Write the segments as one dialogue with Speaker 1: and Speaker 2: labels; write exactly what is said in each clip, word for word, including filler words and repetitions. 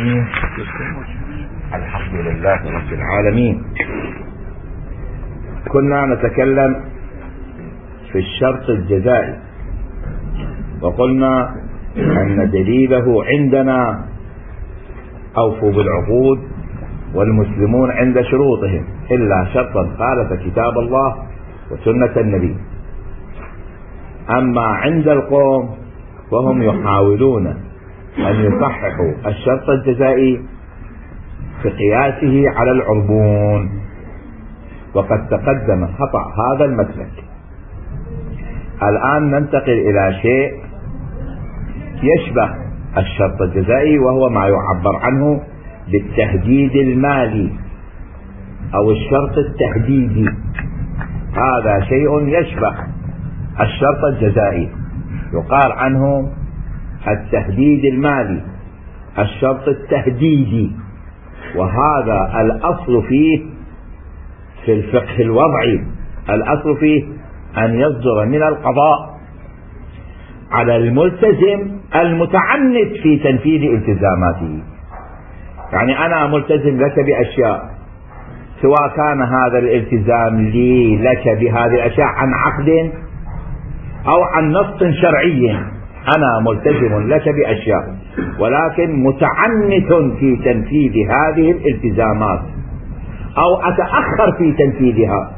Speaker 1: الرحيم. الحمد لله رب العالمين. كنا نتكلم في الشرط الجزائي وقلنا أن دليله عندنا أوفوا بالعقود والمسلمون عند شروطهم إلا شرطا خالف كتاب الله وسنة النبي. أما عند القوم وهم يحاولون أن يصححوا الشرط الجزائي بقياسه على العربون، وقد تقدم خطأ هذا المسلك. الآن ننتقل إلى شيء يشبه الشرط الجزائي، وهو ما يعبر عنه بالتهديد المالي أو الشرط التهديدي. هذا شيء يشبه الشرط الجزائي، يقال عنه التهديد المالي، الشرط التهديدي. وهذا الأصل فيه في الفقه الوضعي، الأصل فيه أن يصدر من القضاء على الملتزم المتعنت في تنفيذ التزاماته. يعني أنا ملتزم لك بأشياء، سواء كان هذا الالتزام لي لك بهذه الأشياء عن عقد أو عن نص شرعي. أنا ملتزم لك بأشياء ولكن متعنت في تنفيذ هذه الالتزامات، أو أتأخر في تنفيذها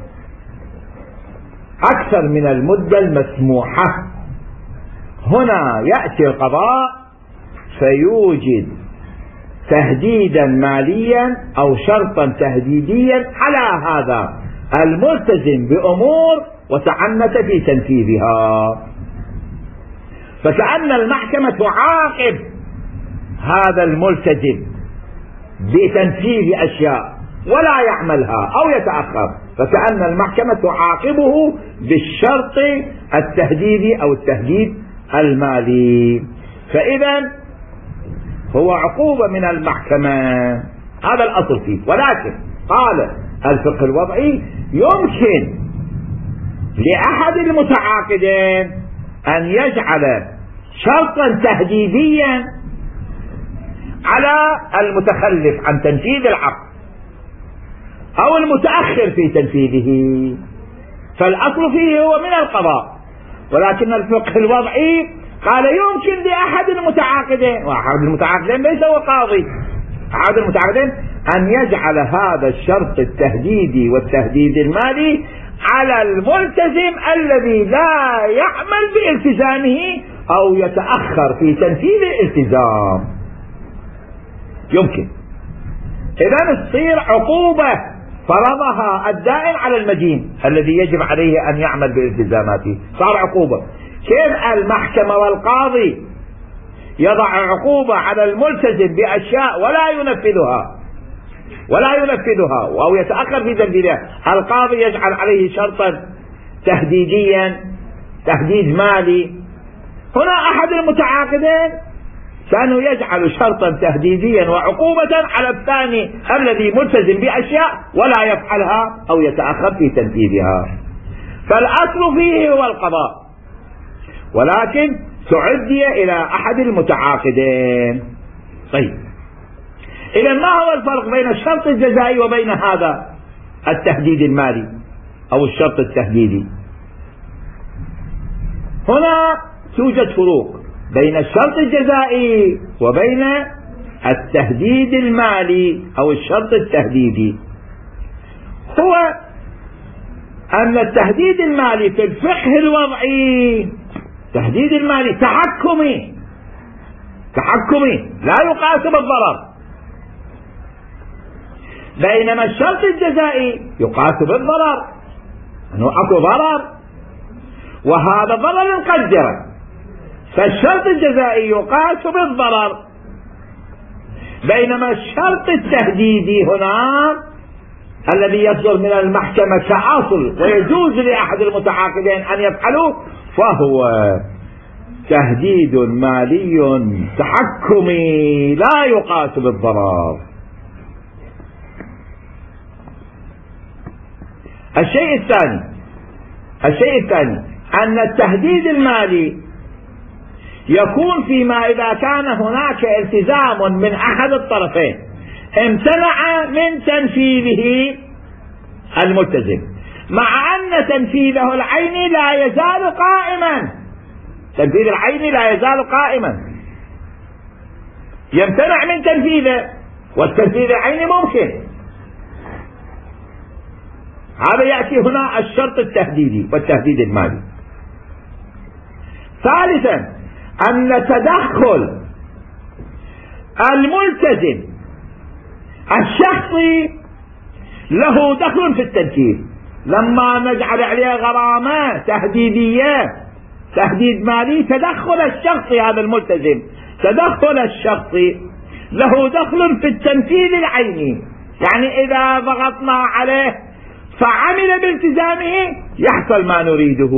Speaker 1: أكثر من المدة المسموحة. هنا يأتي القضاء فيوجد تهديدا ماليا أو شرطا تهديديا على هذا الملتزم بأمور وتعنت في تنفيذها، فكأن المحكمة تعاقب هذا الملتزم بتنفيذ أشياء ولا يعملها أو يتأخر، فكأن المحكمة تعاقبه بالشرط التهديدي أو التهديد المالي. فإذا هو عقوبة من المحكمة، هذا الأصل فيه. ولكن قال الفقه الوضعي يمكن لأحد المتعاقدين أن يجعل شرطا تهديديا على المتخلف عن تنفيذ العقد أو المتأخر في تنفيذه، فالأصل فيه هو من القضاء. ولكن الفقه الوضعي قال يمكن لأحد المتعاقدين، وأحد المتعاقدين ليس هو قاضي، أحد المتعاقدين أن يجعل هذا الشرط التهديدي والتهديد المالي على الملتزم الذي لا يعمل بالتزامه أو يتأخر في تنفيذ الالتزام. يمكن إذن تصير عقوبة فرضها الدائن على المدين الذي يجب عليه أن يعمل بالتزاماته، صار عقوبة. كيف المحكمة والقاضي يضع عقوبة على الملتزم بأشياء ولا ينفذها ولا ينفذها أو يتأخر في تنفيذها؟ القاضي يجعل عليه شرطا تهديديا، تهديد مالي. هنا أحد المتعاقدين كانوا يجعل شرطا تهديديا وعقوبة على الثاني الذي ملتزم بأشياء ولا يفعلها أو يتأخر في تنفيذها. فالأصل فيه هو القضاء، ولكن تعدي إلى أحد المتعاقدين. طيب، إذا ما هو الفرق بين الشرط الجزائي وبين هذا التهديد المالي أو الشرط التهديدي؟ هنا توجد فروق بين الشرط الجزائي وبين التهديد المالي أو الشرط التهديدي. هو أن التهديد المالي في الفقه الوضعي تهديد المالي تحكمي، تحكمي لا يقاس بالضرر، بينما الشرط الجزائي يقاس بالضرر، أنه أكو ضرر وهذا ضرر مقدرا. فالشرط الجزائي يقاس بالضرر، بينما الشرط التهديدي هنا الذي يصدر من المحكمة كأصل ويجوز لأحد المتعاقدين أن يفعلوه فهو تهديد مالي تحكمي لا يقاس بالضرر. الشيء الثاني الشيء الثاني أن التهديد المالي يكون فيما إذا كان هناك التزام من أحد الطرفين امتنع من تنفيذه الملتزم، مع أن تنفيذه العيني لا يزال قائما. تنفيذ العيني لا يزال قائما، يمتنع من تنفيذه، والتنفيذ العيني ممكن. هذا يأتي هنا الشرط التهديدي والتهديد المالي. ثالثا أن تدخل الملتزم الشخصي له دخل في التنفيذ. لما نجعل عليه غرامة تهديدية، تهديد مالي، تدخل الشخصي هذا الملتزم، تدخل الشخصي له دخل في التنفيذ العيني، يعني إذا ضغطنا عليه فعمل بالتزامه يحصل ما نريده.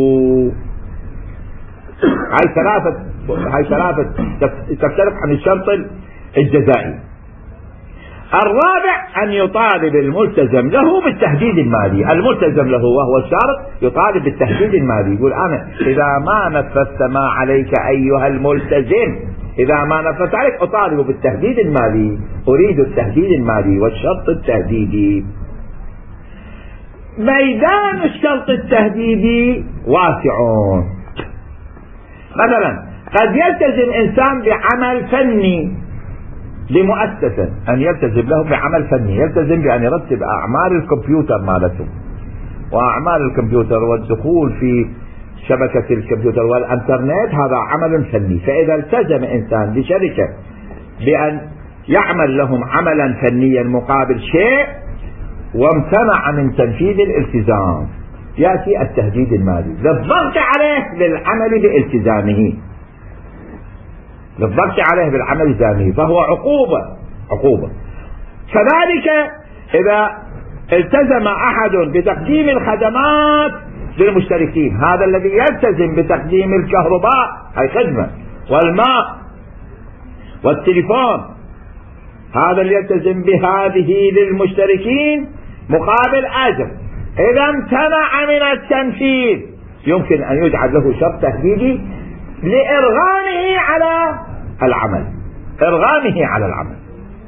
Speaker 1: هاي ثلاثة هاي ثلاثة تختلف عن الشرط الجزائي. الرابع أن يطالب الملتزم له بالتهديد المالي. الملتزم له وهو الشرط يطالب بالتهديد المالي، يقول أنا إذا ما نفذت ما عليك أيها الملتزم، إذا ما نفذت عليك أطالب بالتهديد المالي، أريد التهديد المالي والشرط التهديدي. ميدان الشرط التهديدي واسع. مثلا قد يلتزم إنسان بعمل فني لمؤسسة، أن يلتزم له بعمل فني، يلتزم بأن يرتب أعمال الكمبيوتر مالته وأعمال الكمبيوتر والدخول في شبكة الكمبيوتر والإنترنت، هذا عمل فني. فإذا التزم إنسان بشركة بأن يعمل لهم عملا فنيا مقابل شيء وامتنع من تنفيذ الالتزام، يأتي التهديد المالي للضغط عليه للعمل بالتزامه، للضغط عليه بالعمل الالتزامي، فهو عقوبة عقوبة. كذلك إذا التزم أحد بتقديم الخدمات للمشتركين، هذا الذي يلتزم بتقديم الكهرباء هي خدمة، والماء والتليفون، هذا اللي يلتزم بهذه للمشتركين مقابل أجر، إذا امتنع من التنفيذ يمكن أن يجعل له شرط تهديدي لإرغامه على العمل، إرغامه على العمل.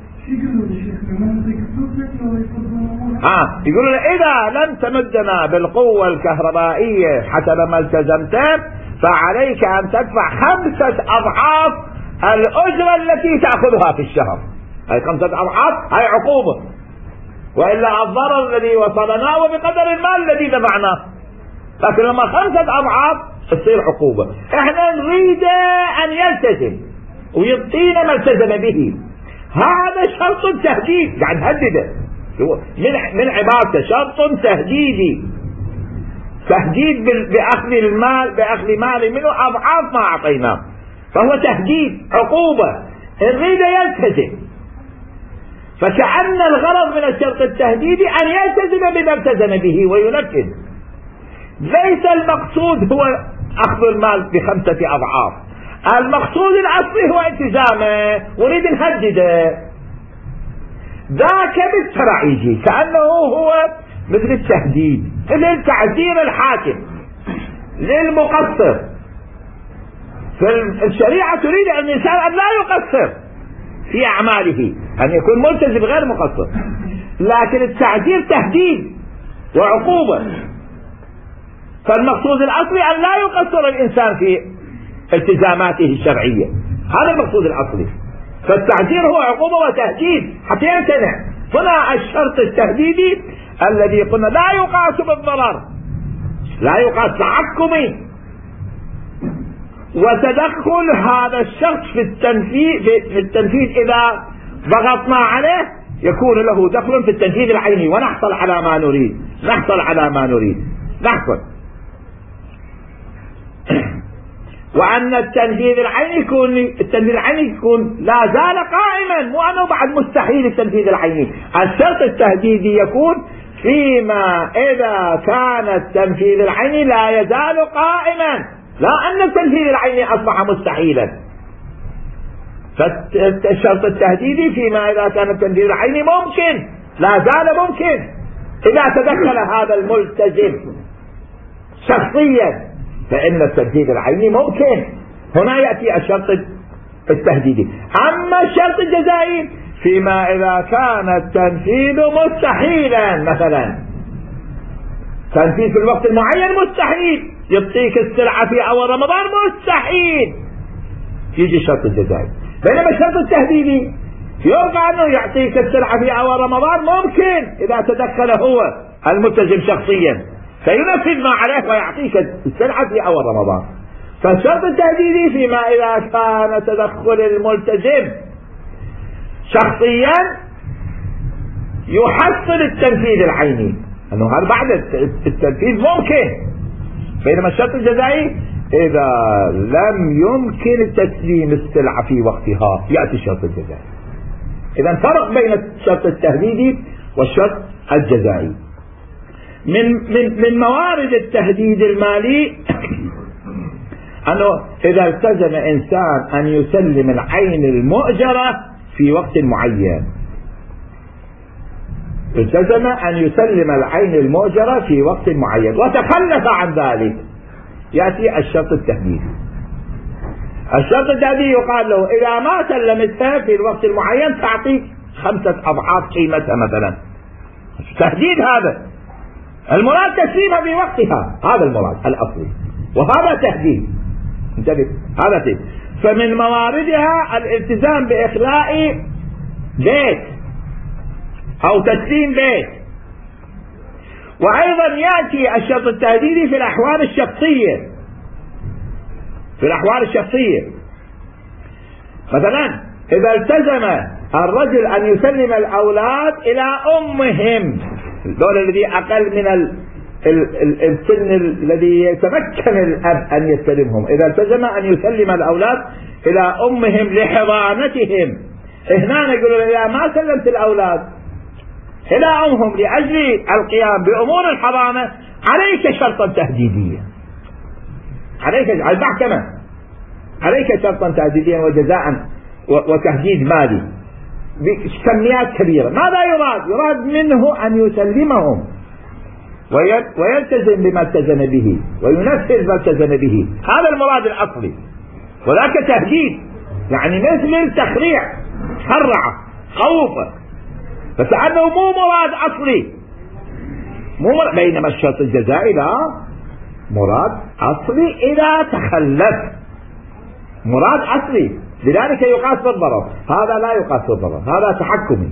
Speaker 1: آه يقولون إذا لم تمدنا بالقوة الكهربائية حتى لما التزمت فعليك أن تدفع خمسة أضعاف الأجرة التي تأخذها في الشهر. هاي خمسة أضعاف، هاي عقوبة، وإلا الضرر الذي وصلنا وبقدر المال الذي دفعناه، لكن لما خمسة أضعاف تصير عقوبة. احنا نريد أن يلتزم ويعطينا ما التزم به، هذا شرط تهديد، قاعد نهدده من من عبارته شرط تهديدي، تهديد بأخذ المال، بأخذ مال منه أضعاف ما أعطيناه، فهو تهديد عقوبة، نريد يلتزم. فكأن الغرض من الشرط التهديدي أن يلتزم بما التزم به وينفذ، ليس المقصود هو أخذ المال بخمسة أضعاف، المقصود الأصلي هو التزامه، ونريد نهدده. ذاك بالتبعيجي كأنه هو مثل التهديد، مثل تعزير الحاكم للمقصر. فالشريعة تريد أن الإنسان أن لا يقصر في أعماله، أن يكون ملتزم غير مقصر، لكن التعزير تهديد وعقوبة. فالمقصود الأصلي أن لا يقصر الإنسان في التزاماته الشرعية، هذا المقصود الأصلي. فالتعزير هو عقوبة وتهديد حتى يمتنع. هنا الشرط التهديدي الذي قلنا لا يقاس بالضرر، لا يقاس تحكمي، وتدخل هذا الشخص في التنفيذ في التنفيذ إذا ضغطنا عليه يكون له دخل في التنفيذ العيني، ونحصل على ما نريد، نحصل على ما نريد نحصل. وأن التنفيذ العيني يكون التنفيذ العيني يكون لا زال قائما، مو أنه بعد مستحيل التنفيذ العيني. الشرط التهديدي يكون فيما إذا كان التنفيذ العيني لا يزال قائما، لا أن التنفيذ العيني أصبح مستحيلا. فالشرط التهديدي فيما إذا كان التنفيذ العيني ممكن، لا زال ممكن، إذا تدخل هذا الملتزم شخصيا فإن التنفيذ العيني ممكن. هنا يأتي الشرط التهديدي. أما الشرط الجزائي فيما إذا كان التنفيذ مستحيلا، مثلا تنفيذ في الوقت المعين مستحيل، يعطيك السلعة في أول رمضان مستحيل، يجي الشرط الجزائي. بينما الشرط التهديدي يرجع أنه يعطيك السلعة في أول رمضان ممكن إذا تدخل هو الملتزم شخصيا فينفذ ما عليه ويعطيك السلعة في أول رمضان. فالشرط التهديدي فيما إذا كان تدخل الملتزم شخصيا يحصل التنفيذ العيني، أنه هذا بعد التنفيذ ممكن. بينما الشرط الجزائي إذا لم يمكن تسليم السلعة في وقتها يأتي الشرط الجزائي. إذا فرق بين الشرط التهديدي والشرط الجزائي. من من من موارد التهديد المالي أنه إذا التزم إنسان أن يسلم العين المؤجرة في وقت معين، التزم أن يسلم العين المؤجرة في وقت معين وتخلف عن ذلك، يأتي الشرط التهديدي. الشرط التهديدي يقال له إذا ما سلمتها في الوقت المعين تعطيك خمسة أضعاف قيمتها مثلا. تهديد هذا، المراد تسليمها في وقتها، هذا المراد الأصلي، وهذا تهديد. انتبه، هذا تهديد. فمن مواردها الالتزام بإخلاء بيت أو تسليم بيت. وأيضا يأتي الشرط التهديدي في الأحوال الشخصية، في الأحوال الشخصية مثلا إذا التزم الرجل أن يسلم الأولاد إلى أمهم، دول الذي أقل من السن الذي يتمكن الأب أن يستلمهم، إذا التزم أن يسلم الأولاد إلى أمهم لحضانتهم، هنا نقول إذا ما سلمت الأولاد إلى أمهم لأجل القيام بأمور الحضانة عليك شرطا تهديديا، عليك المحكمة عليك شرطا تهديديا وجزاء وتهديد مالي بكميات كبيرة. ماذا يراد؟ يراد منه أن يسلمهم ويلتزم بما التزم به وينفذ ما التزم به، هذا المراد الأصلي. وذاك تهديد يعني مثل التخريع، خرع خوفه، فكأنه مو مراد أصلي، مو مراد. بينما الشرط الجزائي لا، مراد أصلي إذا تخلف، مراد أصلي، لذلك يقاس بالضرر، هذا لا يقاس بالضرر، هذا تحكمي.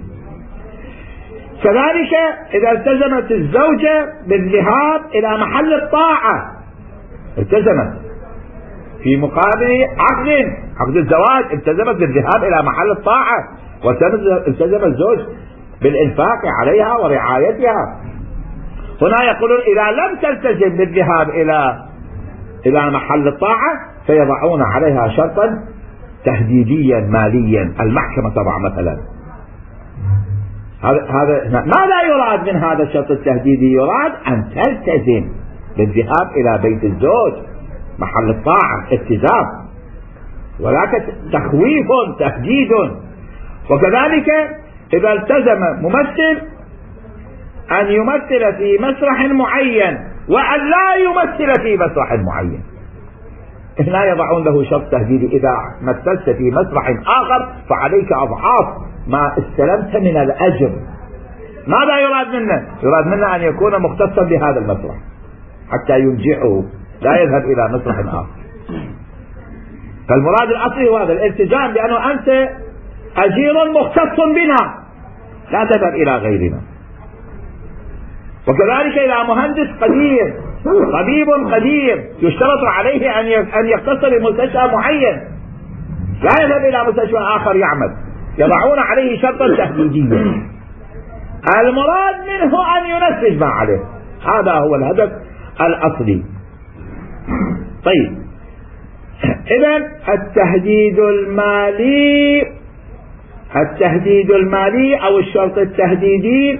Speaker 1: كذلك إذا التزمت الزوجة بالذهاب إلى محل الطاعة، التزمت في مقابل عقد عقد الزواج، التزمت بالذهاب إلى محل الطاعة، والتزم الزوج بالإنفاق عليها ورعايتها. هنا يقولون إذا لم تلتزم بالذهاب إلى إلى محل الطاعة فيضعون عليها شرطا تهديديا ماليا، المحكمة طبعا مثلا. هذا هذا ماذا يراد من هذا الشرط التهديدي؟ يراد أن تلتزم بالذهاب إلى بيت الزوج محل الطاعة، التزام، ولكن تخويف تهديد. وكذلك إذا التزم ممثل أن يمثل في مسرح معين وأن لا يمثل في مسرح معين، هنا يضعون له شرط تهديدي، إذا مثلت في مسرح آخر فعليك أضعاف ما استلمت من الأجر. ماذا يراد منه؟ يراد منه أن يكون مختصا بهذا المسرح حتى ينجحه، لا يذهب إلى مسرح آخر. فالمراد الأصلي هو هذا الالتزام بأنه أنت أجير مختص بنا، لا تذهب إلى غيرنا. وكذلك إذا مهندس قدير، طبيب قدير، يشترط عليه أن يختص بمستشفى معين، لا يذهب إلى مستشفى آخر يعمل، يضعون عليه شرطا تهديديا. المراد منه أن ينفذ ما عليه، هذا هو الهدف الأصلي. طيب، إذن التهديد المالي، التهديد المالي أو الشرط التهديدي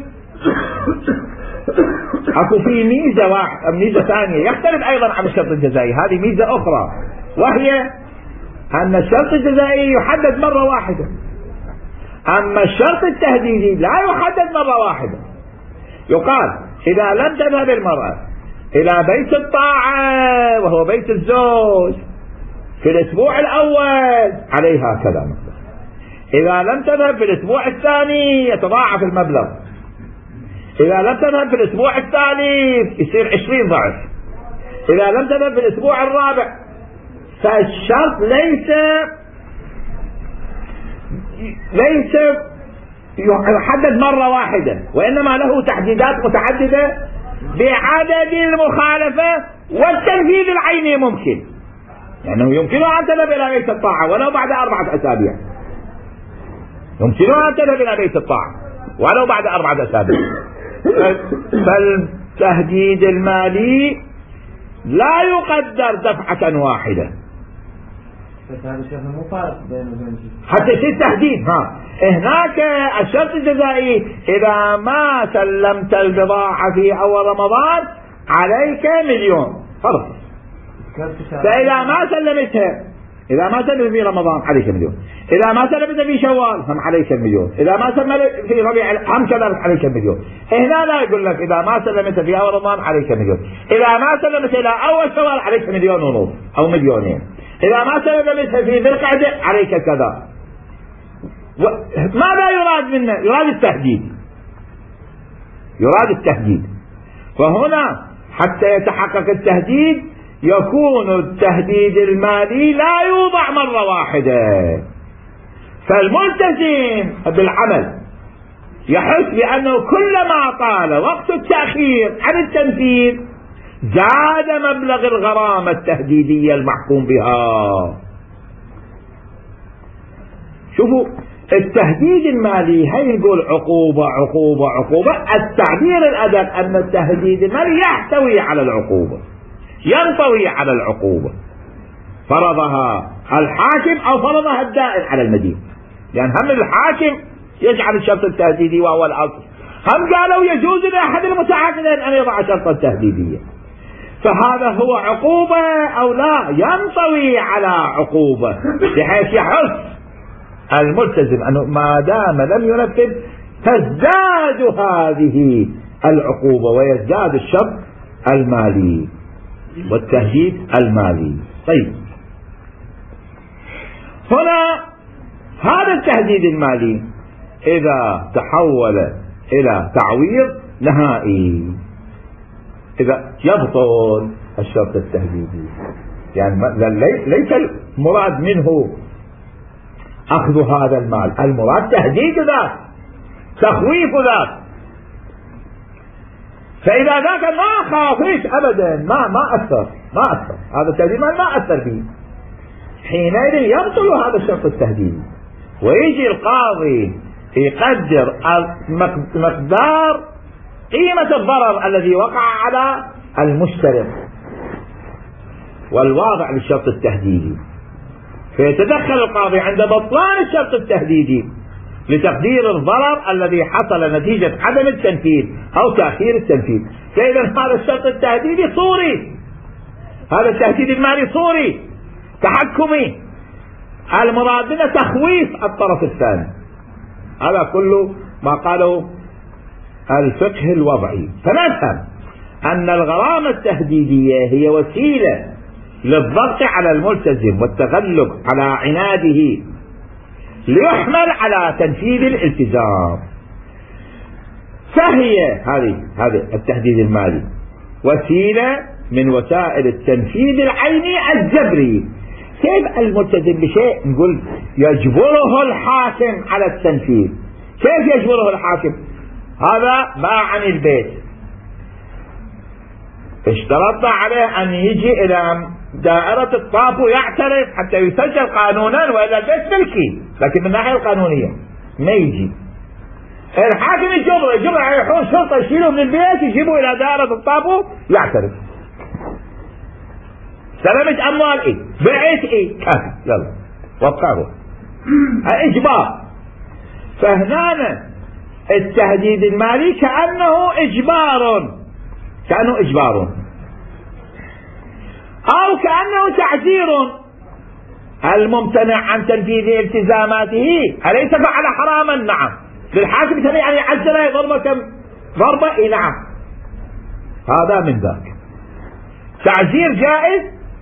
Speaker 1: اكو في ميزة واحدة، ميزة ثانية يختلف ايضا عن الشرط الجزائي، هذه ميزة اخرى، وهي ان الشرط الجزائي يحدد مرة واحدة، اما الشرط التهديدي لا يحدد مرة واحدة. يقال اذا لم تذهب المرأة الى بيت الطاعة وهو بيت الزوج في الأسبوع الأول عليها كذا مبلغ. إذا لم تذهب في الأسبوع الثاني يتضاعف المبلغ. إذا لم تذهب في الأسبوع الثالث يصير عشرين ضعف. إذا لم تذهب في الأسبوع الرابع. فالشرط ليس ليس يحدد مرة واحدة، وإنما له تحديدات متعددة بعدد المخالفة والتنفيذ العيني ممكن. لأنه يعني يمكنها أن تذهب إلى بيت الطاعة ولو بعد أربعة أسابيع. يمكنها أن تذهب إلى بيت الطاعة ولو بعد أربعة أسابيع. فالتهديد المالي لا يقدر دفعة واحدة. حتى يصير تهديد. ها هناك الشرط الجزائي إذا ما سلمت البضاعة في أول رمضان عليك مليون خلاص. فإذا ما سلمتها إذا ما سلمت في رمضان عليك مليون. إذا ما سلمت في شوال هم عليك المليون. إذا ما سلمت في ربيع هم كذلك عليك المليون. هنا لا يقول لك إذا ما سلمت في أول رمضان عليك مليون. إذا ما سلمت إلى أول شوال عليك مليون ونصف أو مليونين. إذا ما سلمت في ذي القعدة عليك كذا. ماذا يراد منه؟ يراد التهديد. يراد التهديد. فهنا حتى يتحقق التهديد يكون التهديد المالي لا يوضع مرة واحدة. فالملتزم بالعمل يحس بأنه كلما طال وقت التأخير عن التنفيذ زاد مبلغ الغرامة التهديدية المحكوم بها. شوفوا التهديد المالي هي نقول عقوبة عقوبة عقوبة. التعبير الأدق أن التهديد المالي يحتوي على العقوبة، ينطوي على العقوبة، فرضها الحاكم أو فرضها الدائن على المدين. لأن هم الحاكم يجعل الشرط التهديدي وهو الأصل، هم قالوا يجوز لأحد المتعاقدين أن يضع شرطا تهديديا. فهذا هو عقوبة أو لا؟ ينطوي على عقوبة بحيث يحس الملتزم أنه ما دام لم ينفذ تزداد هذه العقوبة ويزداد الشرط المالي والتهديد المالي. طيب هنا هذا التهديد المالي إذا تحول إلى تعويض نهائي إذا يبطل الشرط التهديدي. يعني ليس المراد منه أخذ هذا المال، المراد تهديد ذات، تخويف ذات. فإذا ذاك ما خافش أبدا ما ما أثر ما أثر هذا التهديد ما أثر به، حينئذ يبطل هذا الشرط التهديدي. ويجي القاضي يقدر مقدار قيمة الضرر الذي وقع على المشترك والواضع للشرط التهديدي، فيتدخل القاضي عند بطلان الشرط التهديدي لتقدير الضرر الذي حصل نتيجة عدم التنفيذ أو تأخير التنفيذ. فإذا هذا الشرط التهديدي صوري، هذا التهديد المالي صوري تحكمي، المراد منه تخويف الطرف الثاني. هذا كله ما قاله الفقه الوضعي. فنفهم أن الغرامة التهديدية هي وسيلة للضغط على الملتزم والتغلب على عناده ليحمل على تنفيذ الالتزام. فهي هذه هذا التهديد المالي وسيلة من وسائل التنفيذ العيني الجبري. كيف الملتزم بشيء نقول يجبره الحاكم على التنفيذ؟ كيف يجبره الحاكم؟ هذا باع عن البيت، اشترطنا عليه أن يجي إلى دائرة الطاف ويعترف حتى يسجل قانونا، وإلا البيت ملكي، لكن من الناحية القانونية ما يجي. الحاكم يجبره يجبره يحول شرطة يشيله من البيت يجيبه إلى دائرة الطاف يعترف. سلمت أموال إيه؟ بعت إيه؟ كافي، يلا وقعه. إجبار. فهنا التهديد المالي كأنه إجبار، كأنه إجبار أو كأنه تعزير. الممتنع عن تنفيذ التزاماته أليس فعل حراما؟ نعم. للحاكم سمع أن يعزل يضرب كم ضربة؟ إيه نعم. هذا من ذاك. تعزير جائز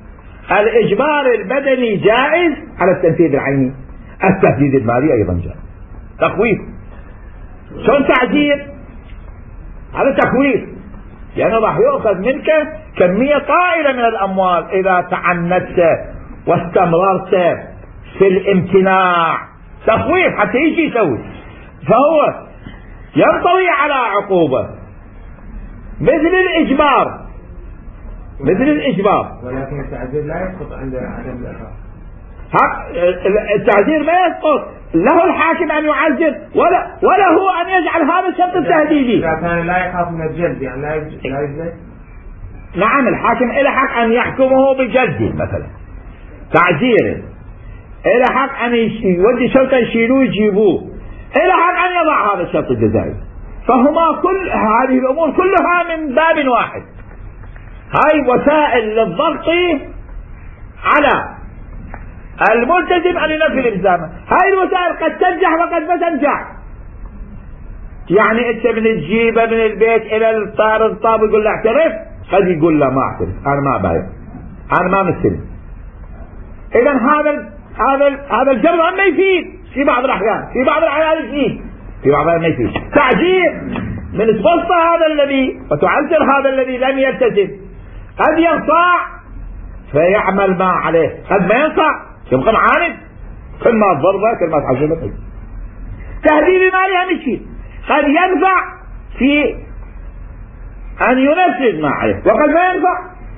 Speaker 1: الإجبار البدني جائز على التنفيذ العيني، التهديد المالي أيضا جائز. تخويف، شلون تعزير؟ هذا تخويف، لأنه راح يؤخذ منك كمية طائلة من الأموال إذا تعنت واستمررت في الامتناع. تخويف حتى يجي يسوي، فهو ينطوي على عقوبة مثل الإجبار، مثل الإجبار.
Speaker 2: ولكن التعزير لا يسقط عند عدم الإقرار.
Speaker 1: التعزير ما يسقط، له الحاكم أن يعزر ولا وله أن يجعل هذا الشرط التهديدي.
Speaker 2: إذا كان لا يخاف من الجلد يعني لا يجلد.
Speaker 1: نعم، الحاكم له حق أن يحكمه بجلد مثلا، تعزيره، له حق أن يودي شرطة يشيلوه يجيبوه، له حق أن يضع هذا الشرط الجزائي. فهما كل هذه الأمور كلها من باب واحد، هاي وسائل للضغط على الملتزم أن ينفذ الإلزام. هاي الوسائل قد تنجح وقد ما تنجح. يعني أنت من تجيبه من البيت إلى الطار الطاب يقول له اعترف، قد يقول له ما اعترف، أنا ما بايع، أنا ما مثل. إذا هذا هذا هذا الجبر ما يفيد في بعض الأحيان، في بعض الأحيان يفيد، في بعض الأحيان ما يفيد. تعزير من تبسط هذا الذي وتعزر هذا الذي لم يلتزم، قد ينصاع فيعمل ما عليه، قد ما ينصاع يبقى معاند، كل ما ضربه كل ما تعذبه. تهديد المالي هم يشيل، قد ينفع في أن ينفذ ما عليه وقد ما ينفع.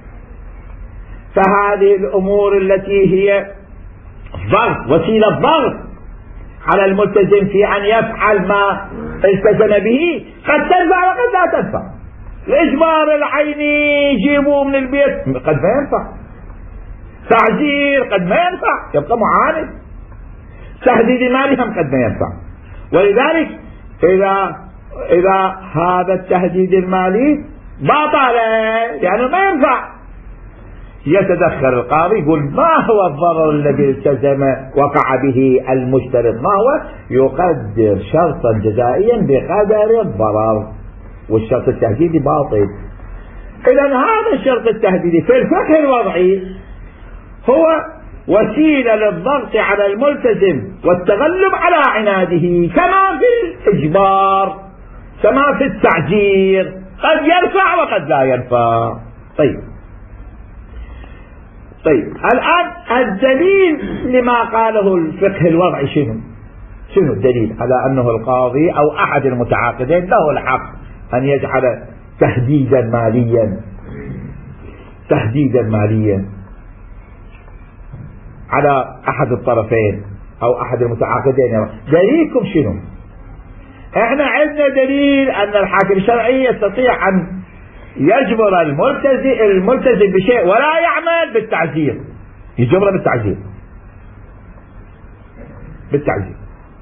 Speaker 1: فهذه الأمور التي هي ضغط، وسيلة ضغط على الملتزم في أن يفعل ما التزم به، قد تنفع وقد لا تنفع. الإجبار العيني يجيبوه من البيت قد ما ينفع، تعزير قد ما ينفع يبقى معاند، تهديد المالي هم قد ما ينفع. ولذلك إذا إذا هذا التهديد المالي باطل يعني ما ينفع، يتدخل القاضي يقول ما هو الضرر الذي التزم وقع به المشترط، ما هو؟ يقدر شرطا جزائيا بقدر الضرر، والشرط التهديدي باطل. إذا هذا الشرط التهديدي في الفقه الوضعي هو وسيلة للضغط على الملتزم والتغلب على عناده، كما في الإجبار، كما في التعزير، قد ينفع وقد لا ينفع. طيب طيب الآن الدليل لما قاله الفقه الوضعي شنو؟ شنو الدليل على أنه القاضي أو أحد المتعاقدين له الحق أن يجعل تهديدا ماليا تهديدا ماليا على أحد الطرفين أو أحد المتعاقدين؟ دليلكم شنو؟ احنا عندنا دليل أن الحاكم الشرعي يستطيع أن يجبر الملتزم الملتزم بشيء ولا يعمل بالتعزير، يجبره بالتعزير بالتعزير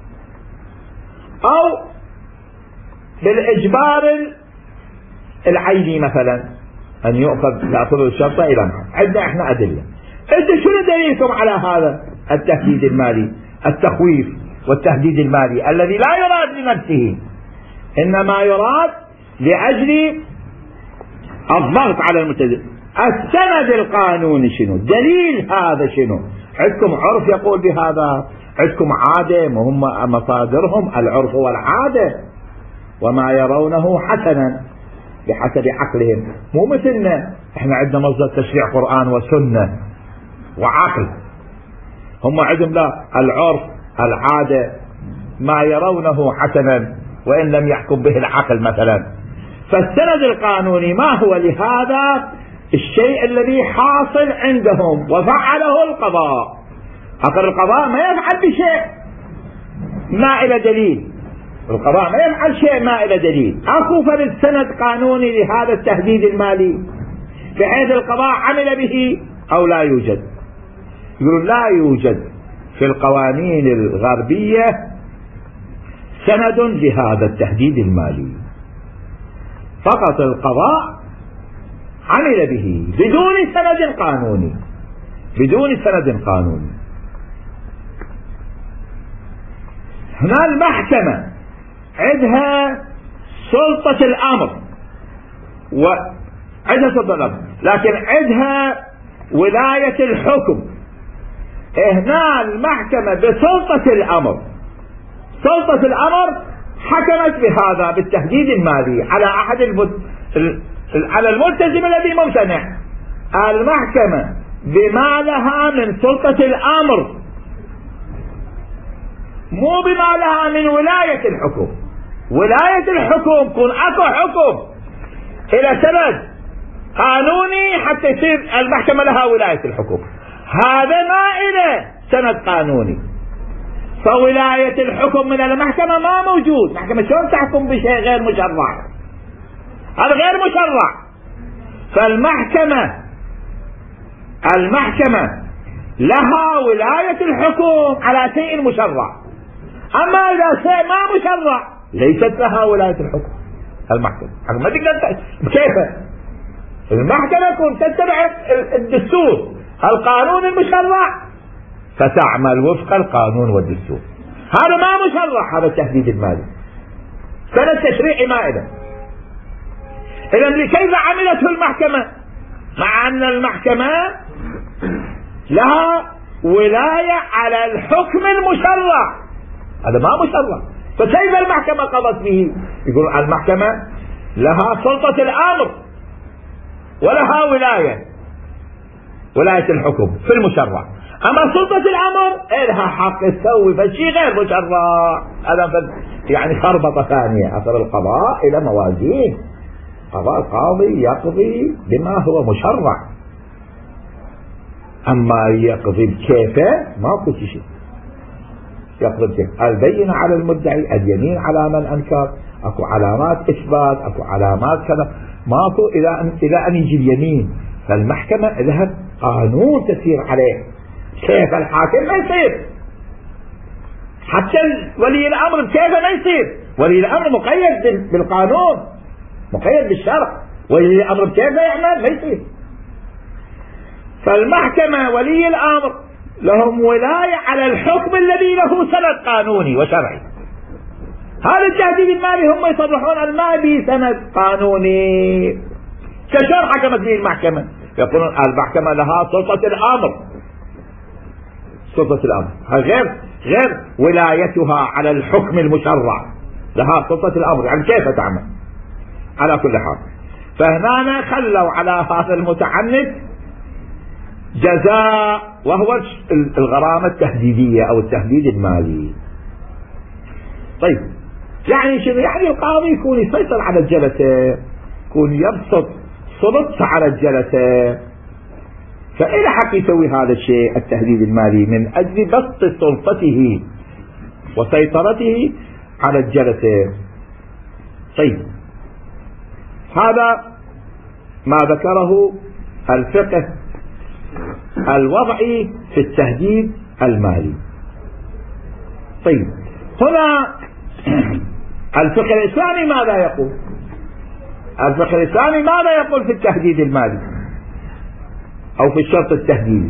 Speaker 1: أو بالإجبار العيني مثلا، أن يؤخذ يأخذ الشرطة إلى معه. عندنا احنا أدلة. انت شنو دليلكم على هذا التهديد المالي، التخويف والتهديد المالي الذي لا يراد لنفسه، إنما يراد لأجل الضغط على الملتزم؟ السند القانوني شنو؟ دليل هذا شنو؟ عندكم عرف يقول بهذا، عندكم عادة، وهم مصادرهم العرف والعادة وما يرونه حسنا بحسب عقلهم، مو مثلنا احنا عندنا مصدر تشريع قرآن وسنة وعقل، هم عندهم لا، العرف العادة ما يرونه حسنا وإن لم يحكم به العقل مثلا. فالسند القانوني ما هو لهذا الشيء الذي حاصل عندهم وفعله القضاء. أخر القضاء ما يفعل بشيء ما إلى دليل، القضاء ما يفعل شيء ما إلى دليل. أكو فرد سند قانوني لهذا التهديد المالي بحيث القضاء عمل به أو لا يوجد؟ يقولون لا يوجد في القوانين الغربية سند لهذا التهديد المالي، فقط القضاء عمل به بدون سند قانوني، بدون سند قانوني. هنا المحكمة عندها سلطة الأمر وعندها سلطة الأمر، لكن عندها ولاية الحكم. هنا المحكمة بسلطة الأمر، سلطة الأمر حكمت بهذا بالتهديد المالي على أحد المت... على الملتزم الذي ممتنع. المحكمة بما لها من سلطة الأمر، مو بما لها من ولاية الحكم. ولاية الحكم كون اكو حكم الى سند قانوني حتى يصير المحكمة لها ولاية الحكم، هذا ما إلى سند قانوني. فولاية الحكم من المحكمة ما موجود. المحكمة شلون تحكم بشيء غير مشرع؟ هذا غير مشرع. فالمحكمة المحكمة لها ولاية الحكم على شيء مشرع، اما اذا شيء ما مشرع ليست لها ولاية الحكم. المحكمة ما تقدر كيف المحكمة كنت تتبع الدستور القانون المشرع فتعمل وفق القانون والدستور. هذا ما مشرع، هذا التهديد المالي سنة تشريعي ما إذا إذا لكيف عملته المحكمة مع أن المحكمة لها ولاية على الحكم المشرع؟ هذا ما مشرع، فكيف المحكمة قضت به؟ يقول المحكمة لها سلطة الأمر ولها ولاية ولاية الحكم في المشرع، أما سلطة الأمر لها حق تسوي فشي غير مشرع. هذا يعني خربطة ثانية. أصل القضاء إلى موازين، قضاء القاضي يقضي بما هو مشرع، أما يقضي بكيفه ماكو شيء. يقضي بكيفه، البينة على المدعي، اليمين على من أنكر، أكو علامات إثبات، أكو علامات كذا، ماكو إلى أن إلى أن يجي اليمين. فالمحكمة لها قانون تسير عليه. كيف الحاكم ما يصير، حتى ولي الأمر بكيفه ما يصير. ولي الأمر مقيد بالقانون، مقيد بالشرع. ولي الأمر بكيفه يعمل ما يصير. فالمحكمة ولي الأمر لهم ولاية على الحكم الذي له سند قانوني وشرعي. هذا التهديد المالي هم يصرحون أن ما به سند قانوني. كشرع حكمت به المحكمة، يقولون المحكمة لها سلطة الأمر، سلطة الأمر غير غير ولايتها على الحكم المشرع، لها سلطة الأمر. يعني كيف تعمل؟ على كل حال، فهنا خلوا على هذا المتعنت جزاء، وهو الغرامة التهديدية أو التهديد المالي. طيب يعني شنو؟ يعني القاضي يكون يسيطر على الجلسة، يكون يبسط سلطته على الجلسة، فإلى حق يسوي هذا الشيء التهديد المالي من أجل بسط سلطته وسيطرته على الجلسة. طيب هذا ما ذكره الفقه الوضعي في التهديد المالي. طيب هنا الفقه الإسلامي ماذا يقول؟ الفقه الإسلامي ماذا يقول في التهديد المالي أو في الشرط التهديدي؟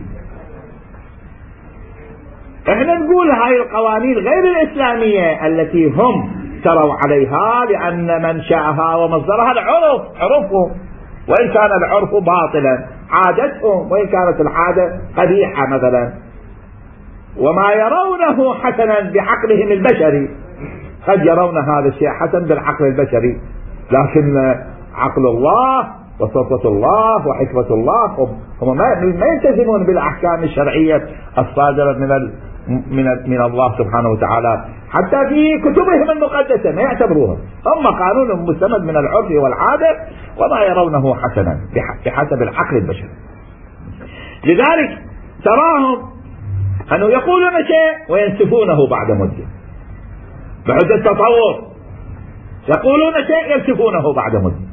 Speaker 1: احنا نقول هاي القوانين غير الإسلامية التي هم تروا عليها لأن منشأها ومصدرها العرف، عرفهم، وإن كان العرف باطلا، عادتهم وإن كانت العادة قبيحة مثلا، وما يرونه حسنا بعقلهم البشري قد يرون هذا الشيء حسن بالعقل البشري، لكن عقل الله وسلطة الله وحكمة الله هم ما يلتزمون بالأحكام الشرعية الصادرة من من من الله سبحانه وتعالى، حتى في كتبهم المقدسة ما يعتبروها، هم قانون مستمد من العرف والعادة وما يرونه حسنا بحسب العقل البشري. لذلك تراهم أنه يقولون شيء وينسفونه بعد مدة بحجة التطور، يقولون شيء ينسفونه بعد مدة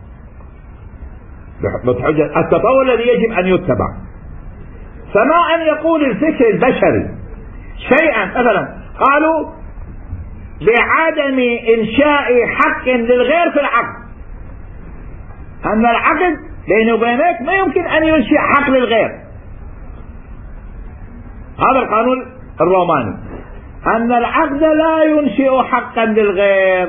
Speaker 1: بحجة التطور الذي يجب أن يتبع. فما أن يقول الفكر البشري شيئا، مثلا قالوا بعدم إنشاء حق للغير في العقد، أن العقد بيني وبينك ما يمكن أن ينشئ حق للغير، هذا القانون الروماني، أن العقد لا ينشئ حقا للغير.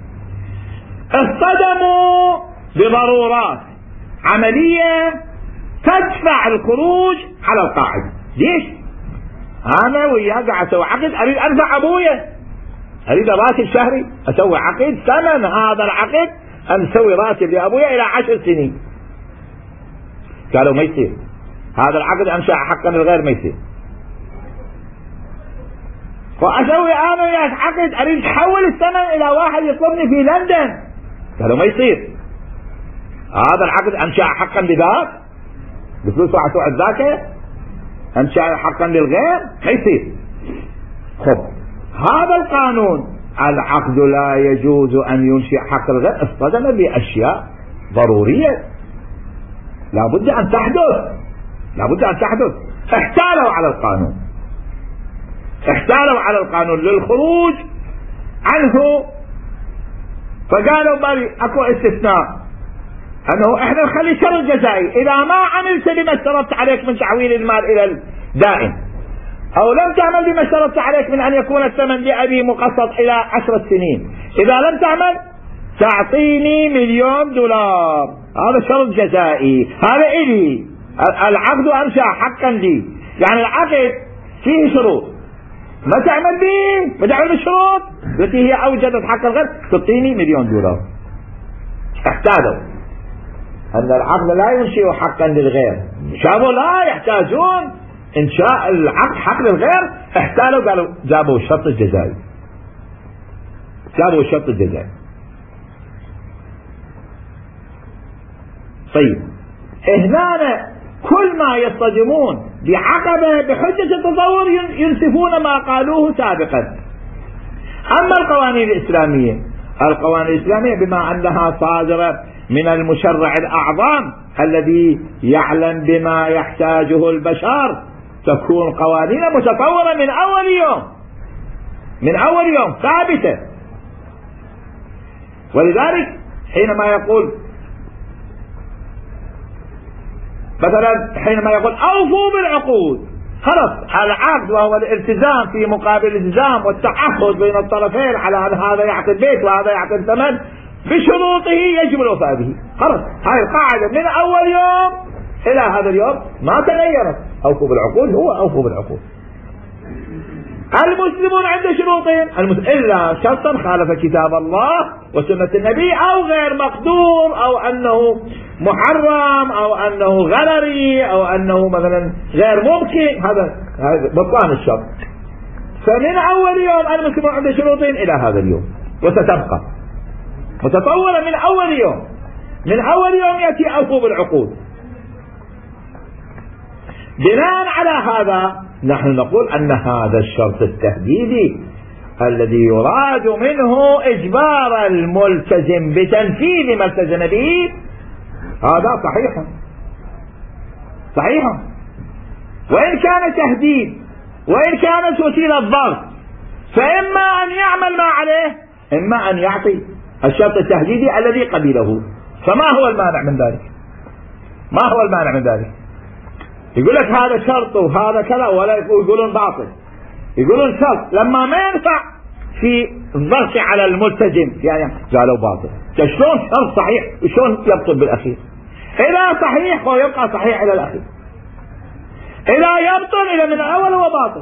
Speaker 1: اصطدموا بضرورات عملية تدفع الخروج على القاعد. ليش؟ انا وياه قاعد اسوي عقد، اريد ادفع ابويا، اريد راتب شهري، اسوي عقد ثمن هذا العقد ان اسوي راتب لابويا الى عشر سنين. قالوا ما يصير، هذا العقد انشا حقا للغير، ما يصير. فاسوي انا وياك عقد، اريد احول الثمن الى واحد يطلبني في لندن. قالوا ما يصير، هذا العقد انشا حقا لذاك بفلوس واحد سوى الذاك، انشا حقا للغير، ما يصير. خب هذا القانون العقد لا يجوز ان ينشئ حق الغير اصطدم باشياء ضروريه لابد ان تحدث، لابد ان تحدث. احتالوا على القانون، احتالوا على القانون للخروج عنه، فقالوا بل اكو استثناء انه احنا نخلي شرط جزائي، اذا ما عملت بما اشترطت عليك من تحويل المال الى الدائن، او لم تعمل بما اشترطت عليك من ان يكون الثمن لابي مقسط الى عشرة سنين، اذا لم تعمل تعطيني مليون دولار. هذا شرط جزائي، هذا الي العقد انشا حقا لي، يعني العقد فيه شروط، ما تعمل به، ما تعمل بالشروط التي هي اوجدت حق الغير تعطيني مليون دولار. احتاجوا ان العقد لا ينشئ حقا للغير، شافوا لا يحتاجون انشاء العقد حق للغير، احتالوا قالوا جابوا الشرط الجزائي، جابوا الشرط الجزائي. طيب هنا كل ما يصطدمون بعقبة بحجة التطور ينسفون ما قالوه سابقا. اما القوانين الاسلامية، القوانين الاسلامية بما انها صادرة من المشرع الاعظم الذي يعلم بما يحتاجه البشر، تكون قوانين متطورة من اول يوم، من اول يوم ثابتة. ولذلك حينما يقول مثلا، حينما يقول اوفوا بالعقود، خلص العقد وهو الالتزام في مقابل الالتزام والتعهد بين الطرفين على ان هذا يعطي البيت وهذا يعطي الثمن بشروطه يجب الوفاء به. خلص هاي القاعدة من اول يوم الى هذا اليوم ما تغيرت، اوفوا بالعقود هو اوفوا بالعقود. المسلمون عند شروطهم الا شرطا خالف كتاب الله وسنة النبي او غير مقدور او انه محرم او انه غرري او انه مثلا غير ممكن، هذا هذا بطلان الشرط. فمن اول يوم المسلمون عند شروطهم الى هذا اليوم، وستبقى متطورة من اول يوم، من اول يوم ياتي اوفوا بالعقود. بناء على هذا نحن نقول أن هذا الشرط التهديدي الذي يراد منه إجبار الملتزم بتنفيذ ما التزم به هذا صحيح، صحيح، وإن كان تهديد وإن كانت وسيلة ضغط، فإما أن يعمل ما عليه إما أن يعطي الشرط التهديدي الذي قبله. فما هو المانع من ذلك؟ ما هو المانع من ذلك؟ يقول لك هذا شرط وهذا كذا، ولا يقولون باطل، يقولون شرط لما ما ينفع في الضغط على الملتزم يعني قالوا باطل. شلون شرط صحيح وشلون يبطل بالاخير؟ اذا صحيح هو يبقى صحيح الى الاخير، اذا يبطل الى من الاول هو باطل.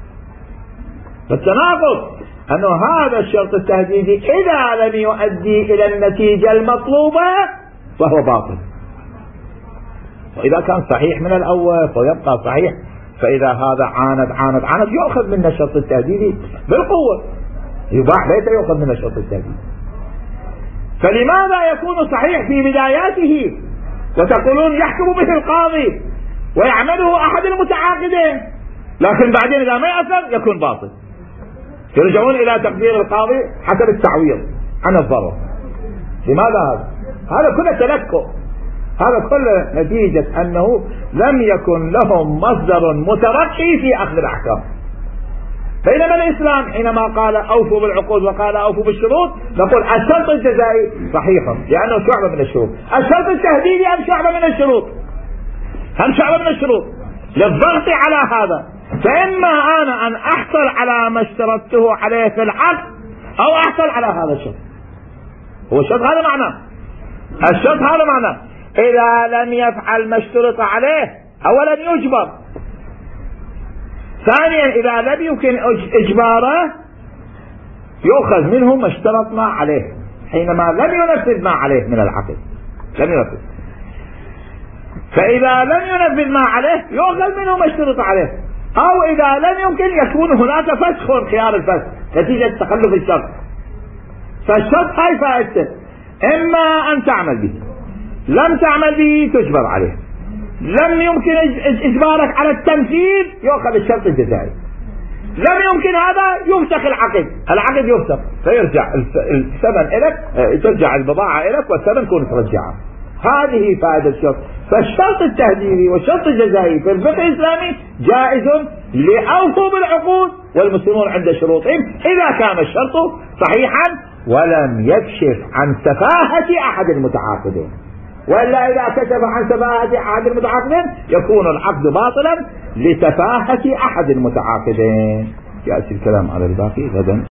Speaker 1: فالتناقض انه هذا الشرط التهديدي اذا لم يؤدي الى النتيجة المطلوبة فهو باطل، وإذا كان صحيح من الأول فيبقى صحيح. فإذا هذا عاند عاند عاند يأخذ من الشرط التهديدي بالقوة، يباح ليس يأخذ من الشرط التهديدي. فلماذا يكون صحيح في بداياته وتقولون يحكم به القاضي ويعمله أحد المتعاقدين، لكن بعدين إذا ما يأثر يكون باطل، يرجعون إلى تقدير القاضي حسب التعويض عن الضرر. لماذا هذا؟ هذا كله تلكؤ، هذا كله نتيجة أنه لم يكن لهم مصدر مترقي في أخذ الأحكام. بينما الإسلام حينما قال أوفوا بالعقود وقال أوفوا بالشروط، نقول الشرط الجزائي صحيح لأنه شعبة من الشروط، الشرط التهديدي هم شعبة من الشروط، هم شعبة من الشروط للضغط على هذا. فإما أنا أن أحصل على ما اشترطته عليه في العقد أو أحصل على هذا الشرط. هو الشرط هذا معناه، الشرط هذا معناه إذا لم يفعل ما اشترط عليه أولا يجبر، ثانيا إذا لم يمكن إجباره يؤخذ منه ما اشترطنا عليه حينما لم ينفذ ما عليه من العقد، لم ينفذ. فإذا لم ينفذ ما عليه يؤخذ منه ما اشترط عليه، أو إذا لم يمكن يكون هناك فسخ خيار الفسخ نتيجة تخلف الشرط. فالشرط هاي فائدته، إما أن تعمل به، لم تعمل به تجبر عليه، لم يمكن إجبارك على التنفيذ يؤخذ الشرط الجزائي، لم يمكن هذا يفسخ العقد، العقد يفسخ فيرجع الثمن إليك، ترجع البضاعة إليك والثمن يكون ترجعه. هذه فائدة الشرط. فالشرط التهديدي والشرط الجزائي في الفقه الإسلامي جائز لأوفوا بالعقود والمسلمون عند شروطهم إذا كان الشرط صحيحا ولم يكشف عن سفاهة أحد المتعاقدين، وإلا إذا كشف عن سفاهة أحد المتعاقدين يكون العقد باطلا لسفاهة أحد المتعاقدين. يأتي الكلام على الباقي غدا.